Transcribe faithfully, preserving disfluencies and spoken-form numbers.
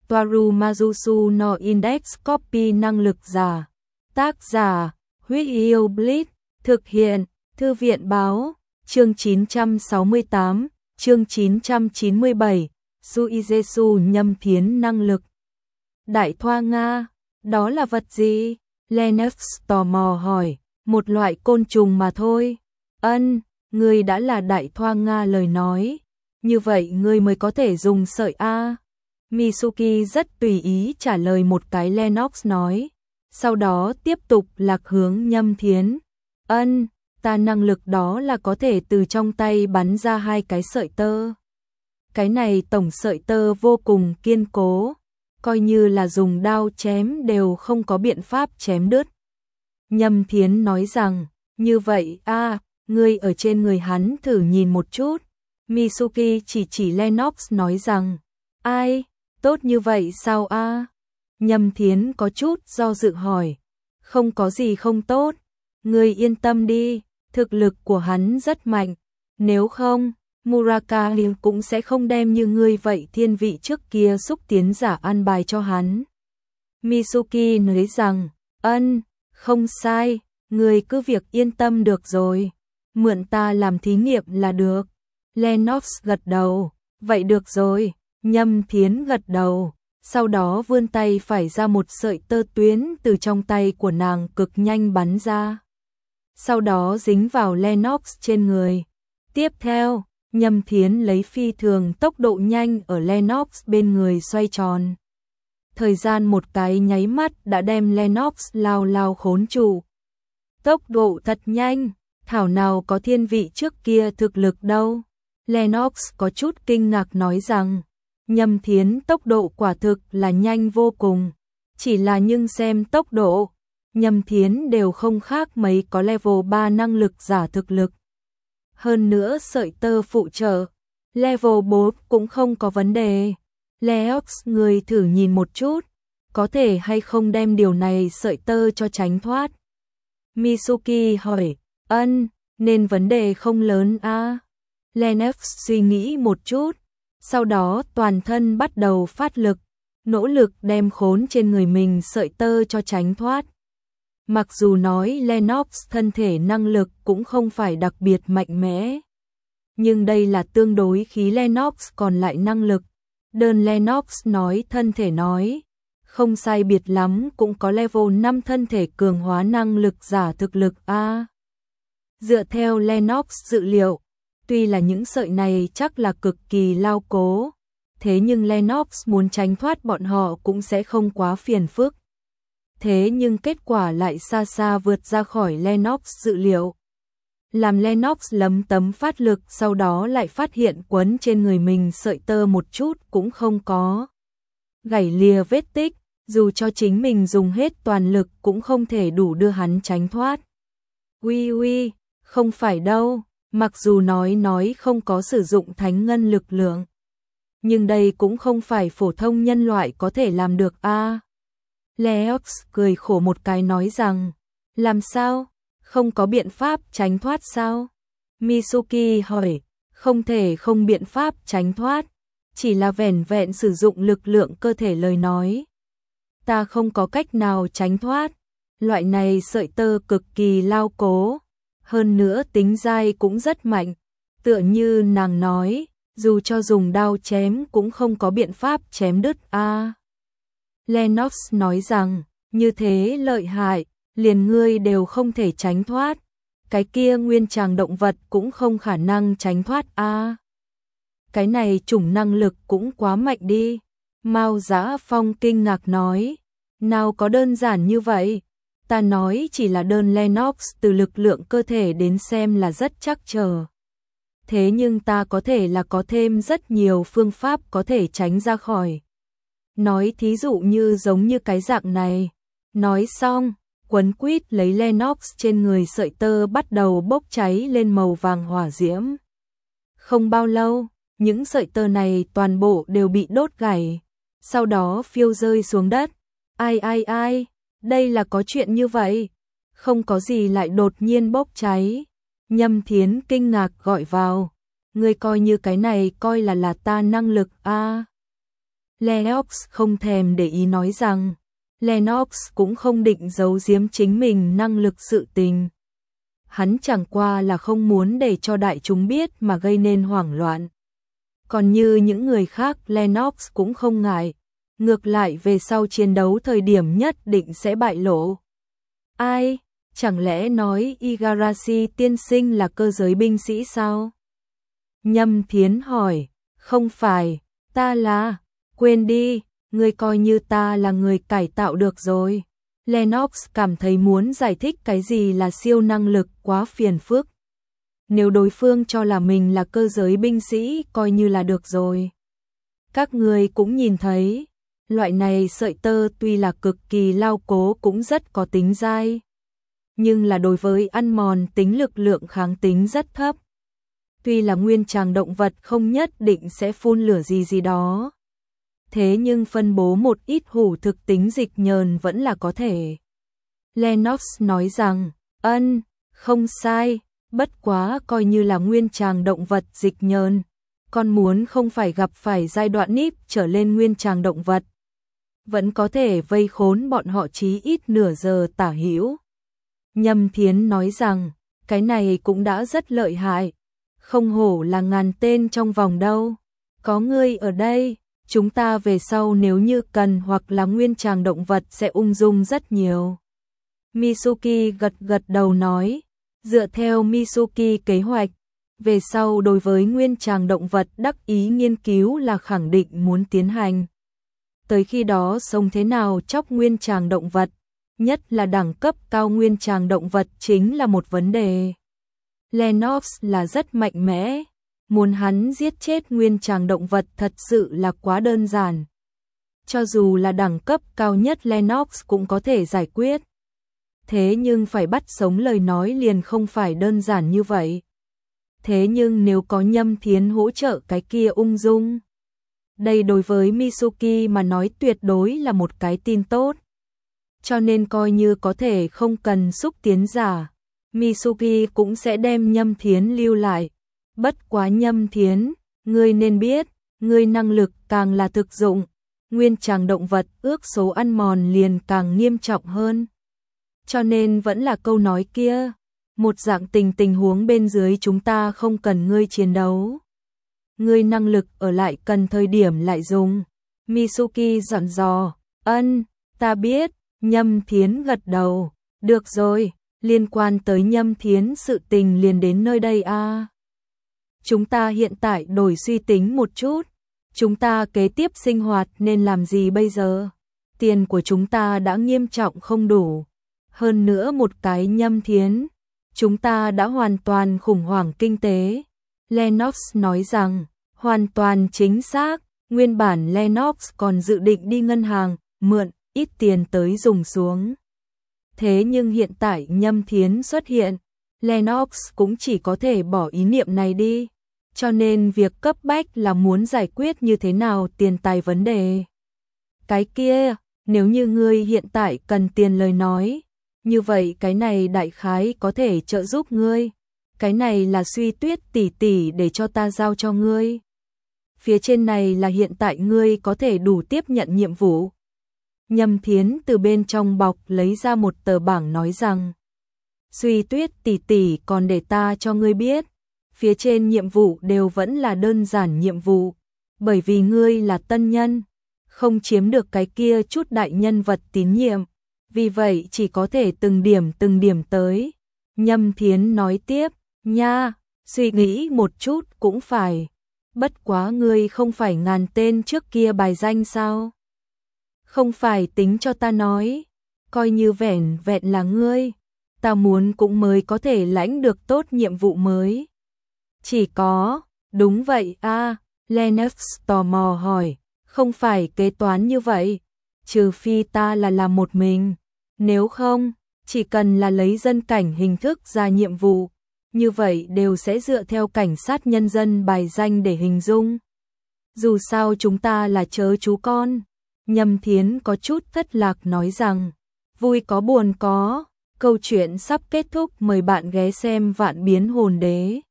Toaru Majusu no Index Copy năng lực giả. Tác giả, Huyết Yêu Bleach, thực hiện, Thư viện báo, chương chín trăm sáu mươi tám, chương chín trăm chín mươi bảy, Suijesu Nhâm Thiến năng lực. Đại Thoa Nga, đó là vật gì? Lennox tò mò hỏi, một loại côn trùng mà thôi. Ân, ngươi đã là Đại Thoa Nga lời nói. Như vậy ngươi mới có thể dùng sợi A. Mitsuki rất tùy ý trả lời một cái Lennox nói. Sau đó tiếp tục lạc hướng Nhâm Thiến. Ân, ta năng lực đó là có thể từ trong tay bắn ra hai cái sợi tơ. Cái này tổng sợi tơ vô cùng kiên cố, coi như là dùng đao chém đều không có biện pháp chém đứt. Nhâm Thiến nói rằng, như vậy a, à, ngươi ở trên người hắn thử nhìn một chút. Mitsuki chỉ chỉ Lennox nói rằng, ai, tốt như vậy sao a? À? Nhâm Thiến có chút do dự hỏi, không có gì không tốt, ngươi yên tâm đi, thực lực của hắn rất mạnh, nếu không, Murakami cũng sẽ không đem như ngươi vậy thiên vị trước kia xúc tiến giả an bài cho hắn. Mitsuki nói rằng, ân, không sai, ngươi cứ việc yên tâm được rồi, mượn ta làm thí nghiệm là được. Lennox gật đầu, vậy được rồi, Nhâm Thiến gật đầu, sau đó vươn tay phải ra một sợi tơ tuyến từ trong tay của nàng cực nhanh bắn ra. Sau đó dính vào Lennox trên người. Tiếp theo, Nhâm Thiến lấy phi thường tốc độ nhanh ở Lennox bên người xoay tròn. Thời gian một cái nháy mắt đã đem Lennox lao lao khốn trụ. Tốc độ thật nhanh, thảo nào có thiên vị trước kia thực lực đâu. Lennox có chút kinh ngạc nói rằng, Nhâm Thiến tốc độ quả thực là nhanh vô cùng. Chỉ là nhưng xem tốc độ, Nhâm Thiến đều không khác mấy có level ba năng lực giả thực lực. Hơn nữa sợi tơ phụ trợ, level bốn cũng không có vấn đề. Leox người thử nhìn một chút, có thể hay không đem điều này sợi tơ cho tránh thoát. Mitsuki hỏi, ân, nên vấn đề không lớn a. À? Lennox suy nghĩ một chút, sau đó toàn thân bắt đầu phát lực, nỗ lực đem khốn trên người mình sợi tơ cho tránh thoát. Mặc dù nói Lennox thân thể năng lực cũng không phải đặc biệt mạnh mẽ, nhưng đây là tương đối khí Lennox còn lại năng lực. Đơn Lennox nói thân thể nói, không sai biệt lắm cũng có level năm thân thể cường hóa năng lực giả thực lực A. Dựa theo Lennox dự liệu, tuy là những sợi này chắc là cực kỳ lao cố, thế nhưng Lennox muốn tránh thoát bọn họ cũng sẽ không quá phiền phức. Thế nhưng kết quả lại xa xa vượt ra khỏi Lennox dự liệu. Làm Lennox lấm tấm phát lực sau đó lại phát hiện quấn trên người mình sợi tơ một chút cũng không có. Gảy lìa vết tích, dù cho chính mình dùng hết toàn lực cũng không thể đủ đưa hắn tránh thoát. Uy uy, không phải đâu, mặc dù nói nói không có sử dụng thánh ngân lực lượng. Nhưng đây cũng không phải phổ thông nhân loại có thể làm được a. À, Leox cười khổ một cái nói rằng, làm sao, không có biện pháp tránh thoát sao? Mitsuki hỏi, không thể không biện pháp tránh thoát, chỉ là vẻn vẹn sử dụng lực lượng cơ thể lời nói. Ta không có cách nào tránh thoát, loại này sợi tơ cực kỳ lao cố, hơn nữa tính dai cũng rất mạnh, tựa như nàng nói, dù cho dùng đao chém cũng không có biện pháp chém đứt a. À, Lennox nói rằng, như thế lợi hại, liền ngươi đều không thể tránh thoát, cái kia nguyên tràng động vật cũng không khả năng tránh thoát a. À, cái này chủng năng lực cũng quá mạnh đi. Mao Dã Phong kinh ngạc nói, nào có đơn giản như vậy, ta nói chỉ là đơn Lennox từ lực lượng cơ thể đến xem là rất chắc chờ. Thế nhưng ta có thể là có thêm rất nhiều phương pháp có thể tránh ra khỏi. Nói thí dụ như giống như cái dạng này. Nói xong, quấn quýt lấy Lennox trên người sợi tơ bắt đầu bốc cháy lên màu vàng hỏa diễm. Không bao lâu, những sợi tơ này toàn bộ đều bị đốt gãy, sau đó phiêu rơi xuống đất. Ai ai ai, đây là có chuyện như vậy, không có gì lại đột nhiên bốc cháy. Nhâm Thiến kinh ngạc gọi vào, ngươi coi như cái này coi là là ta năng lực a. À, Lennox không thèm để ý nói rằng, Lennox cũng không định giấu giếm chính mình năng lực sự tình. Hắn chẳng qua là không muốn để cho đại chúng biết mà gây nên hoảng loạn. Còn như những người khác, Lennox cũng không ngại, ngược lại về sau chiến đấu thời điểm nhất định sẽ bại lộ. Ai? Chẳng lẽ nói Igarashi tiên sinh là cơ giới binh sĩ sao? Nhâm Thiến hỏi, không phải, ta là, quên đi, ngươi coi như ta là người cải tạo được rồi. Lennox cảm thấy muốn giải thích cái gì là siêu năng lực quá phiền phức. Nếu đối phương cho là mình là cơ giới binh sĩ coi như là được rồi. Các người cũng nhìn thấy, loại này sợi tơ tuy là cực kỳ lao cố cũng rất có tính dai. Nhưng là đối với ăn mòn tính lực lượng kháng tính rất thấp. Tuy là nguyên tràng động vật không nhất định sẽ phun lửa gì gì đó. Thế nhưng phân bố một ít hủ thực tính dịch nhờn vẫn là có thể. Lennox nói rằng, ân, không sai, bất quá coi như là nguyên tràng động vật dịch nhờn. Con muốn không phải gặp phải giai đoạn níp trở lên nguyên tràng động vật. Vẫn có thể vây khốn bọn họ chí ít nửa giờ tả hữu. Nhâm Thiến nói rằng, cái này cũng đã rất lợi hại. Không hổ là ngàn tên trong vòng đâu. Có ngươi ở đây, chúng ta về sau nếu như cần hoặc là nguyên tràng động vật sẽ ung dung rất nhiều. Mitsuki gật gật đầu nói, dựa theo Mitsuki kế hoạch, về sau đối với nguyên tràng động vật đắc ý nghiên cứu là khẳng định muốn tiến hành. Tới khi đó sống thế nào chóc nguyên tràng động vật, nhất là đẳng cấp cao nguyên tràng động vật chính là một vấn đề. Lennox là rất mạnh mẽ, muốn hắn giết chết nguyên tràng động vật thật sự là quá đơn giản. Cho dù là đẳng cấp cao nhất Lennox cũng có thể giải quyết. Thế nhưng phải bắt sống lời nói liền không phải đơn giản như vậy. Thế nhưng nếu có Nhâm Thiến hỗ trợ cái kia ung dung. Đây đối với Mitsuki mà nói tuyệt đối là một cái tin tốt. Cho nên coi như có thể không cần xúc tiến giả, Mitsuki cũng sẽ đem Nhâm Thiến lưu lại. Bất quá Nhâm Thiến, ngươi nên biết, ngươi năng lực càng là thực dụng, nguyên tràng động vật ước số ăn mòn liền càng nghiêm trọng hơn. Cho nên vẫn là câu nói kia, một dạng tình tình huống bên dưới chúng ta không cần ngươi chiến đấu. Ngươi năng lực ở lại cần thời điểm lại dùng. Mitsuki dặn dò, ân, ta biết, Nhâm Thiến gật đầu, được rồi, liên quan tới Nhâm Thiến sự tình liền đến nơi đây a. À. Chúng ta hiện tại đổi suy tính một chút, chúng ta kế tiếp sinh hoạt nên làm gì bây giờ? Tiền của chúng ta đã nghiêm trọng không đủ, hơn nữa một cái Nhâm Thiến, chúng ta đã hoàn toàn khủng hoảng kinh tế. Lennox nói rằng, hoàn toàn chính xác, nguyên bản Lennox còn dự định đi ngân hàng, mượn ít tiền tới dùng xuống. Thế nhưng hiện tại Nhâm Thiến xuất hiện, Lennox cũng chỉ có thể bỏ ý niệm này đi. Cho nên việc cấp bách là muốn giải quyết như thế nào tiền tài vấn đề. Cái kia, nếu như ngươi hiện tại cần tiền lời nói, như vậy cái này đại khái có thể trợ giúp ngươi. Cái này là Suy Tuyết tỷ tỷ để cho ta giao cho ngươi. Phía trên này là hiện tại ngươi có thể đủ tiếp nhận nhiệm vụ. Nhâm Thiến từ bên trong bọc lấy ra một tờ bảng nói rằng, Suy Tuyết tỷ tỷ còn để ta cho ngươi biết, phía trên nhiệm vụ đều vẫn là đơn giản nhiệm vụ, bởi vì ngươi là tân nhân, không chiếm được cái kia chút đại nhân vật tín nhiệm, vì vậy chỉ có thể từng điểm từng điểm tới. Nhâm Thiến nói tiếp, nha, suy nghĩ một chút cũng phải, bất quá ngươi không phải ngàn tên trước kia bài danh sao? Không phải tính cho ta nói, coi như vẻn vẹn là ngươi, ta muốn cũng mới có thể lãnh được tốt nhiệm vụ mới. Chỉ có, đúng vậy a, à, Lennox tò mò hỏi, không phải kế toán như vậy, trừ phi ta là làm một mình, nếu không, chỉ cần là lấy dân cảnh hình thức ra nhiệm vụ, như vậy đều sẽ dựa theo cảnh sát nhân dân bài danh để hình dung. Dù sao chúng ta là chớ chú con. Nhâm Thiến có chút thất lạc nói rằng, vui có buồn có, câu chuyện sắp kết thúc, mời bạn ghé xem Vạn Biến Hồn Đế.